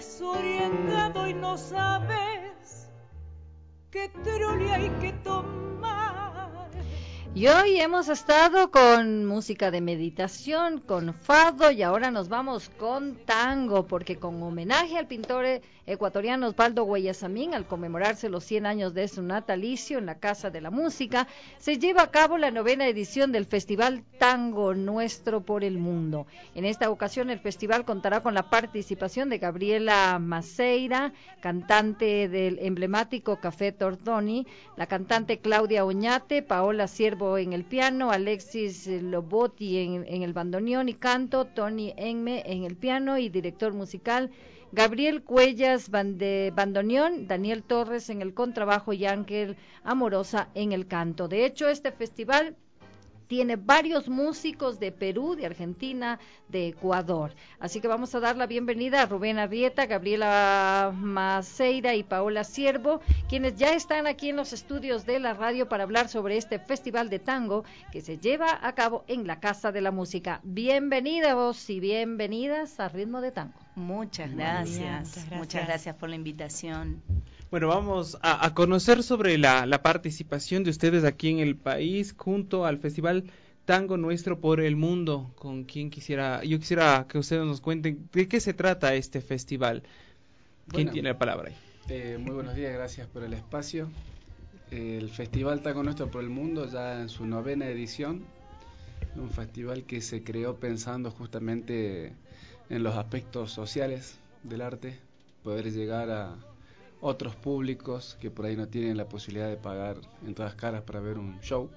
desorientado y no sabes qué trole hay que tomar. Y hoy hemos estado con música de meditación, con fado, y ahora nos vamos con tango, porque con homenaje al pintor ecuatoriano Osvaldo Guayasamín, al conmemorarse los 100 años de su natalicio en la Casa de la Música, se lleva a cabo la 9ª edición del Festival Tango Nuestro por el Mundo. En esta ocasión el festival contará con la participación de Gabriela Maceira, cantante del emblemático Café Tortoni, la cantante Claudia Oñate, Paola Ciervo en el piano, Alexis Lobotti en el bandoneón y canto, Tony Enme en el piano y director musical, Gabriel Cuellas bandoneón, Daniel Torres en el contrabajo y Ángel Amorosa en el canto. De hecho, este festival tiene varios músicos de Perú, de Argentina, de Ecuador. Así que vamos a dar la bienvenida a Rubén Arrieta, Gabriela Maceira y Paola Ciervo, quienes ya están aquí en los estudios de la radio para hablar sobre este festival de tango que se lleva a cabo en la Casa de la Música. Bienvenidos y bienvenidas a Ritmo de Tango. Muchas gracias. Muchas gracias por la invitación. Bueno, vamos a conocer sobre la participación de ustedes aquí en el país junto al Festival Tango Nuestro por el Mundo. Yo quisiera que ustedes nos cuenten de qué se trata este festival. ¿Quién tiene la palabra ahí? Muy buenos días, gracias por el espacio. El Festival Tango Nuestro por el Mundo ya en su 9ª edición, un festival que se creó pensando justamente en los aspectos sociales del arte, poder llegar a otros públicos que por ahí no tienen la posibilidad de pagar entradas caras para ver un show,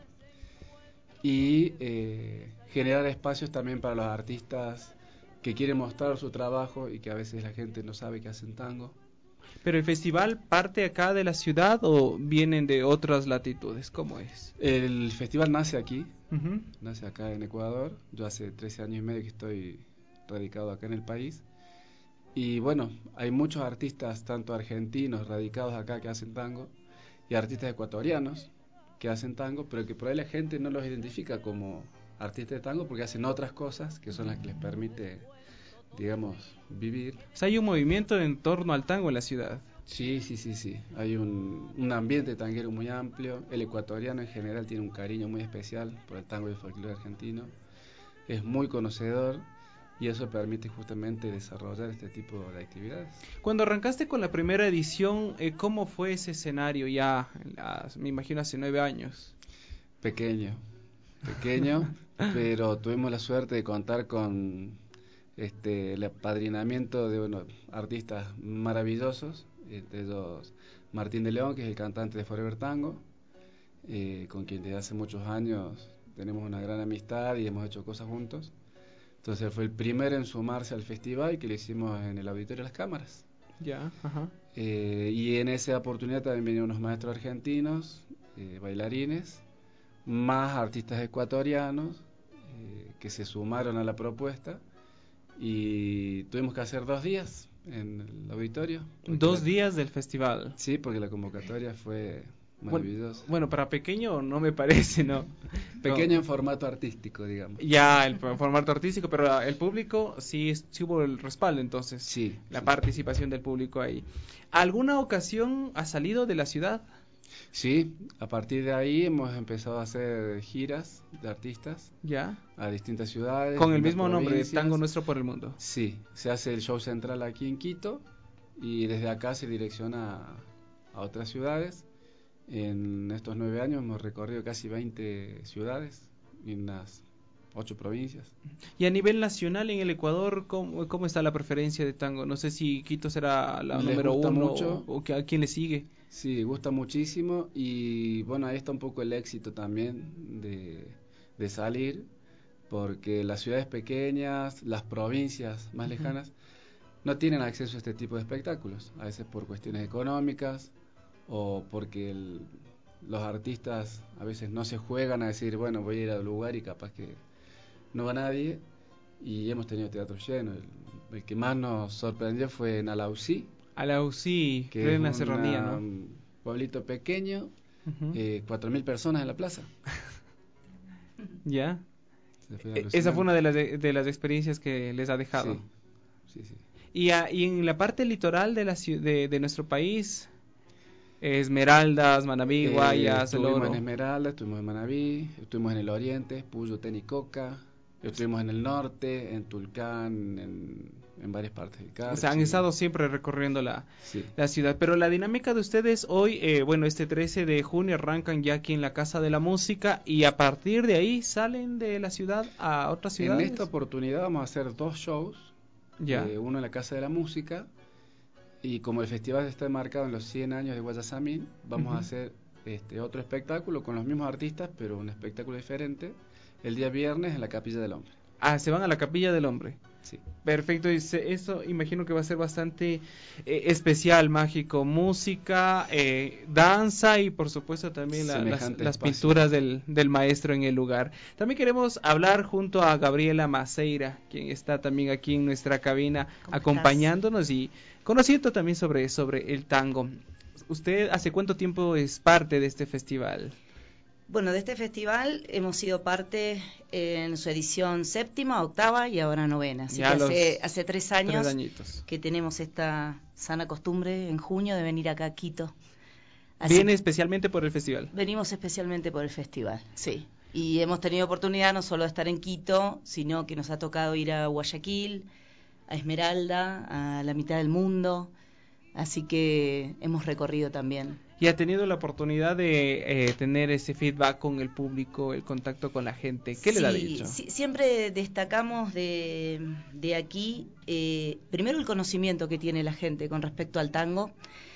y generar espacios también para los artistas que quieren mostrar su trabajo y que a veces la gente no sabe que hacen tango. ¿Pero el festival parte acá de la ciudad o vienen de otras latitudes? ¿Cómo es? El festival nace aquí, nace acá en Ecuador. Yo hace 13 años y medio que estoy radicado acá en el país. Y bueno, hay muchos artistas, tanto argentinos radicados acá que hacen tango, y artistas ecuatorianos que hacen tango, pero que por ahí la gente no los identifica como artistas de tango porque hacen otras cosas que son las que les permite, digamos, vivir. O sea, hay un movimiento en torno al tango en la ciudad. Sí. Hay un ambiente tanguero muy amplio. El ecuatoriano en general tiene un cariño muy especial por el tango y el folclore argentino. Es muy conocedor. Y eso permite justamente desarrollar este tipo de actividades. Cuando arrancaste con la primera edición, ¿cómo fue ese escenario ya, me imagino hace 9 años? Pequeño, pero tuvimos la suerte de contar con el apadrinamiento de artistas maravillosos, entre ellos Martín de León, que es el cantante de Forever Tango, con quien desde hace muchos años tenemos una gran amistad y hemos hecho cosas juntos. Entonces fue el primero en sumarse al festival, que lo hicimos en el Auditorio de las Cámaras. Ya, ajá. Y en esa oportunidad también vinieron unos maestros argentinos, bailarines, más artistas ecuatorianos que se sumaron a la propuesta, y tuvimos que hacer 2 días en el auditorio. 2 días del festival. Sí, porque la convocatoria fue maravillosa. Bueno, para pequeño no me parece, ¿no? Pequeño en formato artístico, digamos. Ya, el formato artístico, pero el público sí hubo el respaldo, entonces. Sí. Participación del público ahí. ¿Alguna ocasión ha salido de la ciudad? Sí, a partir de ahí hemos empezado a hacer giras de artistas. Ya. A distintas ciudades. Con el mismo nombre, Tango Nuestro por el Mundo. Sí, se hace el show central aquí en Quito y desde acá se direcciona a otras ciudades. En estos 9 años hemos recorrido casi 20 ciudades en unas 8 provincias. Y a nivel nacional en el Ecuador, ¿cómo está la preferencia de tango? No sé si Quito será la número 1 mucho, o a quién le sigue. Sí, gusta muchísimo, y bueno, ahí está un poco el éxito también de salir, porque las ciudades pequeñas, las provincias más lejanas, no tienen acceso a este tipo de espectáculos, a veces por cuestiones económicas o porque los artistas a veces no se juegan a decir, bueno, voy a ir al lugar y capaz que no va nadie, y hemos tenido teatro lleno. El que más nos sorprendió fue en Alausí. Alausí, que es una serranía, ¿no? Un pueblito pequeño, 4.000 personas en la plaza. ¿Ya? Esa fue una de las experiencias que les ha dejado. Sí. Y en la parte litoral de de nuestro país, Esmeraldas, Manabí, Guayas, El Estuvimos Oro. en Esmeralda, estuvimos en Manabí, estuvimos en el oriente, Puyo, Tenicoca, estuvimos en el norte, en Tulcán, en varias partes del Carchi. O sea, han estado siempre recorriendo Sí. la ciudad. Pero la dinámica de ustedes hoy, bueno, este 13 de junio arrancan ya aquí en la Casa de la Música y a partir de ahí salen de la ciudad a otras ciudades. En esta oportunidad vamos a hacer 2 shows, Ya. uno en la Casa de la Música, y como el festival está enmarcado en los 100 años de Guayasamín, vamos a hacer otro espectáculo con los mismos artistas, pero un espectáculo diferente, el día viernes en la Capilla del Hombre. Ah, se van a la Capilla del Hombre. Sí. Perfecto, y eso imagino que va a ser bastante especial, mágico, música, danza y por supuesto también las pinturas del maestro en el lugar. También queremos hablar junto a Gabriela Maceira, quien está también aquí en nuestra cabina acompañándonos y conociendo también sobre el tango. ¿Usted hace cuánto tiempo es parte de este festival? Bueno, de este festival hemos sido parte en su edición 7ª, 8ª y ahora 9ª. Así que hace 3 años que tenemos esta sana costumbre en junio de venir acá a Quito. ¿Viene especialmente por el festival? Venimos especialmente por el festival, sí. Y hemos tenido oportunidad no solo de estar en Quito, sino que nos ha tocado ir a Guayaquil, a Esmeralda, a la mitad del mundo. Así que hemos recorrido también. ¿Y ha tenido la oportunidad de tener ese feedback con el público, el contacto con la gente? ¿Qué les ha dicho? Sí, siempre destacamos de aquí, primero el conocimiento que tiene la gente con respecto al tango.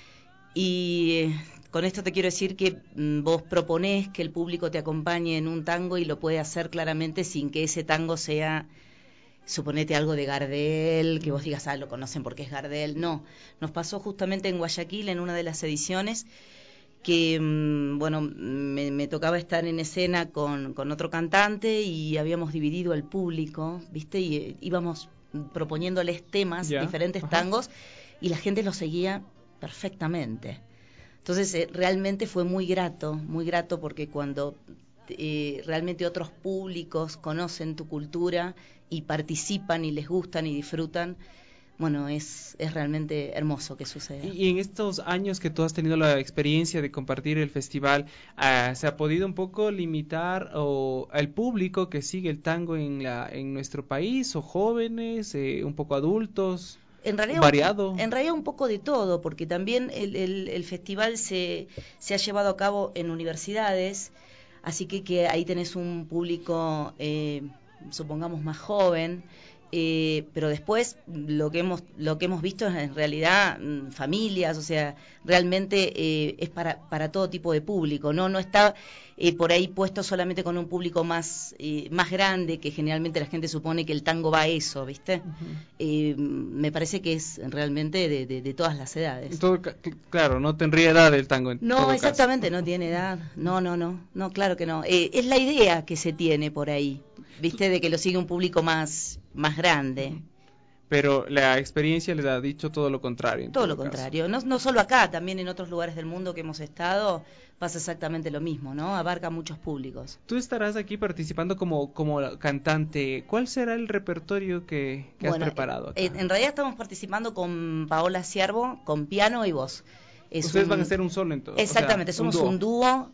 Y con esto te quiero decir que vos proponés que el público te acompañe en un tango y lo puede hacer claramente sin que ese tango sea... Suponete algo de Gardel, que vos digas, lo conocen porque es Gardel. No, nos pasó justamente en Guayaquil, en una de las ediciones, que, bueno, me tocaba estar en escena con otro cantante y habíamos dividido el público, ¿viste? Y íbamos proponiéndoles temas, diferentes tangos, y la gente los seguía perfectamente. Entonces, realmente fue muy grato porque cuando... realmente otros públicos conocen tu cultura y participan y les gustan y disfrutan, bueno, es realmente hermoso que suceda. Y en estos años que tú has tenido la experiencia de compartir el festival, ¿se ha podido un poco limitar al público que sigue el tango en nuestro país, o jóvenes, un poco adultos? En realidad, variado. En realidad un poco de todo, porque también el festival se ha llevado a cabo en universidades. Así que ahí tenés un público, supongamos, más joven, pero después lo que hemos visto es en realidad familias, o sea, realmente es para todo tipo de público, no está por ahí puesto solamente con un público más grande, que generalmente la gente supone que el tango va a eso, ¿viste? Me parece que es realmente de todas las edades. Claro, no tendría edad el tango. No, exactamente, caso. No tiene edad. No, claro que no. Es la idea que se tiene por ahí, ¿viste? De que lo sigue un público más grande. Pero la experiencia les ha dicho todo lo contrario. Todo lo contrario. No solo acá, también en otros lugares del mundo que hemos estado pasa exactamente lo mismo, ¿no? Abarca muchos públicos. Tú estarás aquí participando como cantante. ¿Cuál será el repertorio que has preparado acá? En realidad estamos participando con Paola Ciervo, con piano y voz. Ustedes van a hacer un solo entonces. Exactamente, somos un dúo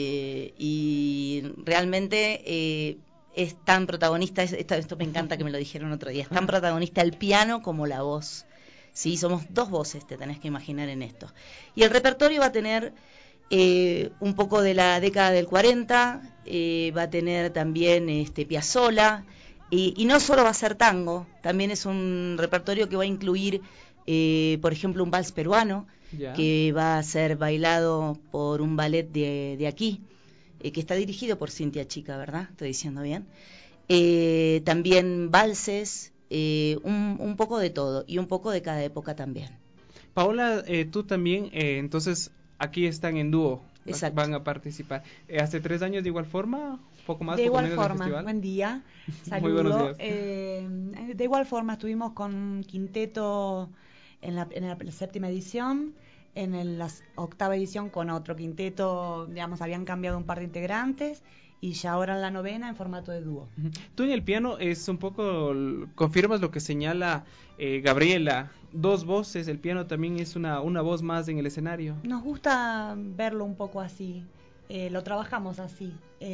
y realmente... es tan protagonista, esto me encanta que me lo dijeron otro día, es tan protagonista el piano como la voz. Sí, somos 2 voces, te tenés que imaginar en esto. Y el repertorio va a tener un poco de la década del 40, va a tener también Piazzolla, y no solo va a ser tango, también es un repertorio que va a incluir, por ejemplo, un vals peruano, que va a ser bailado por un ballet de aquí, que está dirigido por Cintia Chica, ¿verdad? Estoy diciendo bien. También valses, un poco de todo y un poco de cada época también. Paola, tú también, entonces aquí están en dúo. Exacto. Van a participar. ¿Hace 3 años de igual forma? ¿Un poco más? De poco igual menos forma, del festival? buen día. Saludo. Muy buenos días. De igual forma estuvimos con un quinteto en la 7ª edición. la octava edición con otro quinteto, digamos, habían cambiado un par de integrantes y ya ahora en la novena en formato de dúo. Tú en el piano es un poco, confirmas lo que señala Gabriela, 2 voces, el piano también es una voz más en el escenario. Nos gusta verlo un poco así, lo trabajamos así.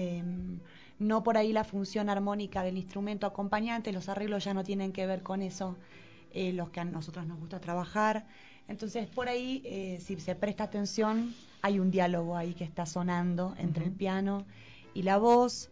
No por ahí la función armónica del instrumento acompañante, los arreglos ya no tienen que ver con eso, los que a nosotros nos gusta trabajar. Entonces por ahí, si se presta atención, hay un diálogo ahí que está sonando entre el piano y la voz.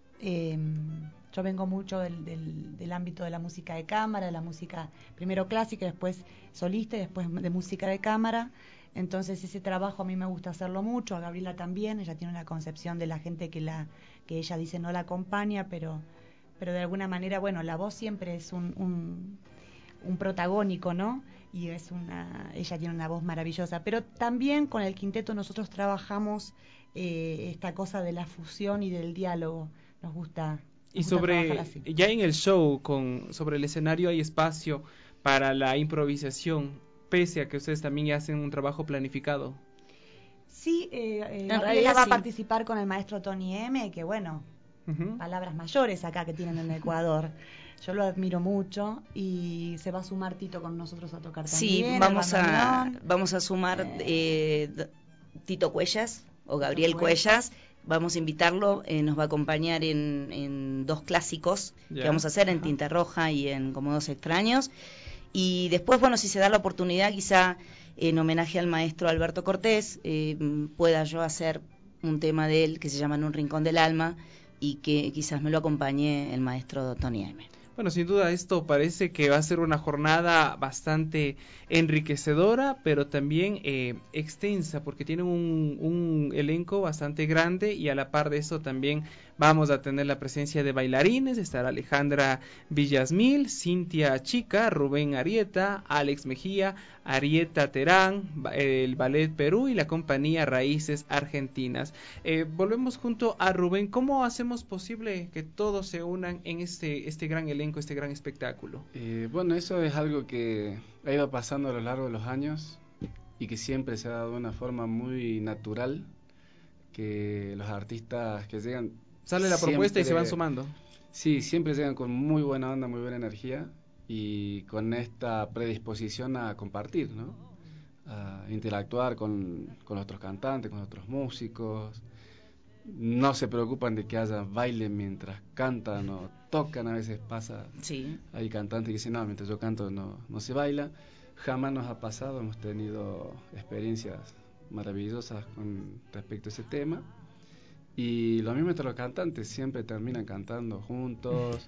Yo vengo mucho del ámbito de la música de cámara, de la música primero clásica, después solista y después de música de cámara. Entonces ese trabajo a mí me gusta hacerlo mucho, a Gabriela también. Ella tiene una concepción de la gente que ella dice no la acompaña, pero de alguna manera, bueno, la voz siempre es un protagónico, ¿no? Y ella tiene una voz maravillosa. Pero también con el quinteto nosotros trabajamos esta cosa de la fusión y del diálogo. Nos gusta. Y ya en el show, sobre el escenario hay espacio para la improvisación, pese a que ustedes también hacen un trabajo planificado. Sí, ella va a participar con el maestro Tony M, que bueno, palabras mayores acá que tienen en Ecuador. Yo lo admiro mucho y se va a sumar Tito con nosotros a tocar también. Sí, vamos a sumar Tito Cuellas o Gabriel Cuellas. Vamos a invitarlo, nos va a acompañar en 2 clásicos que vamos a hacer en Tinta Roja y en Como Dos Extraños. Y después, bueno, si se da la oportunidad, quizá en homenaje al maestro Alberto Cortés, pueda yo hacer un tema de él que se llama En un rincón del alma y que quizás me lo acompañe el maestro Tony M. Bueno, sin duda esto parece que va a ser una jornada bastante enriquecedora, pero también extensa, porque tiene un elenco bastante grande y a la par de eso también vamos a tener la presencia de bailarines. Estará Alejandra Villasmil, Cintia Chica, Rubén Arieta, Alex Mejía, Arieta Terán, el Ballet Perú y la compañía Raíces Argentinas. Volvemos junto a Rubén. ¿Cómo hacemos posible que todos se unan en este gran elenco, este gran espectáculo? Bueno, eso es algo que ha ido pasando a lo largo de los años y que siempre se ha dado de una forma muy natural, que los artistas que llegan... Sale la propuesta y se van sumando. Sí, siempre llegan con muy buena onda, muy buena energía y con esta predisposición a compartir, ¿no? A interactuar con otros cantantes, con otros músicos. No se preocupan de que haya baile mientras cantan o tocan. A veces pasa, hay cantantes que dicen, no, mientras yo canto no se baila. Jamás nos ha pasado, hemos tenido experiencias maravillosas con respecto a ese tema. Y lo mismo entre los cantantes, siempre terminan cantando juntos.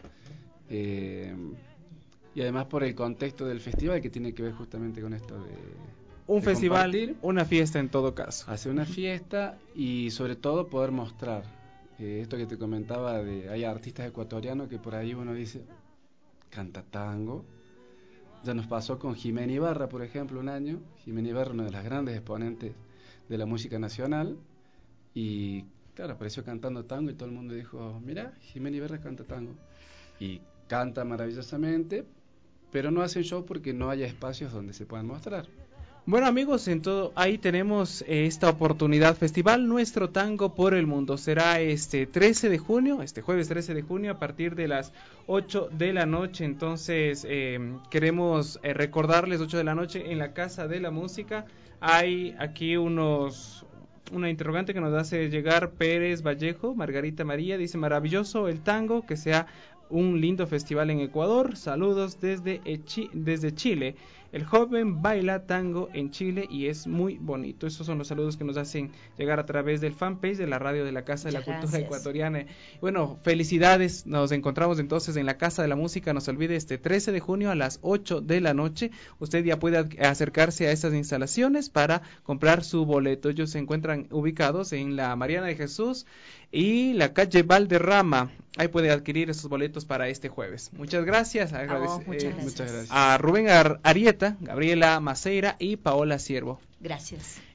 Y además por el contexto del festival, que tiene que ver justamente con esto de... Un festival, compartir, una fiesta en todo caso. Hacer una fiesta y sobre todo poder mostrar esto que te comentaba, hay artistas ecuatorianos que por ahí uno dice, canta tango. Ya nos pasó con Jimena Ibarra, por ejemplo, un año. Jimena Ibarra, una de las grandes exponentes de la música nacional. Y claro, apareció cantando tango y todo el mundo dijo, mira, Jimena Ibarra canta tango. Y canta maravillosamente, pero no hacen show porque no haya espacios donde se puedan mostrar. Bueno, amigos, ahí tenemos esta oportunidad, Festival Nuestro Tango por el Mundo. Será este jueves 13 de junio a partir de las 8 de la noche. Entonces, queremos recordarles 8 de la noche en la Casa de la Música. Hay aquí una interrogante que nos hace llegar Pérez Vallejo, Margarita María, dice, maravilloso el tango, que sea un lindo festival en Ecuador. Saludos desde Chile. El joven baila tango en Chile y es muy bonito. Esos son los saludos que nos hacen llegar a través del fanpage de la radio de la Casa de la Cultura Ecuatoriana. Bueno, felicidades. Nos encontramos entonces en la Casa de la Música. No se olvide, 13 de junio a las 8 de la noche. Usted ya puede acercarse a estas instalaciones para comprar su boleto. Ellos se encuentran ubicados en la Mariana de Jesús y la calle Valderrama. Ahí puede adquirir esos boletos para este jueves. Muchas gracias. Muchas gracias. A Rubén Arieta, Gabriela Maceira y Paola Ciervo. Gracias.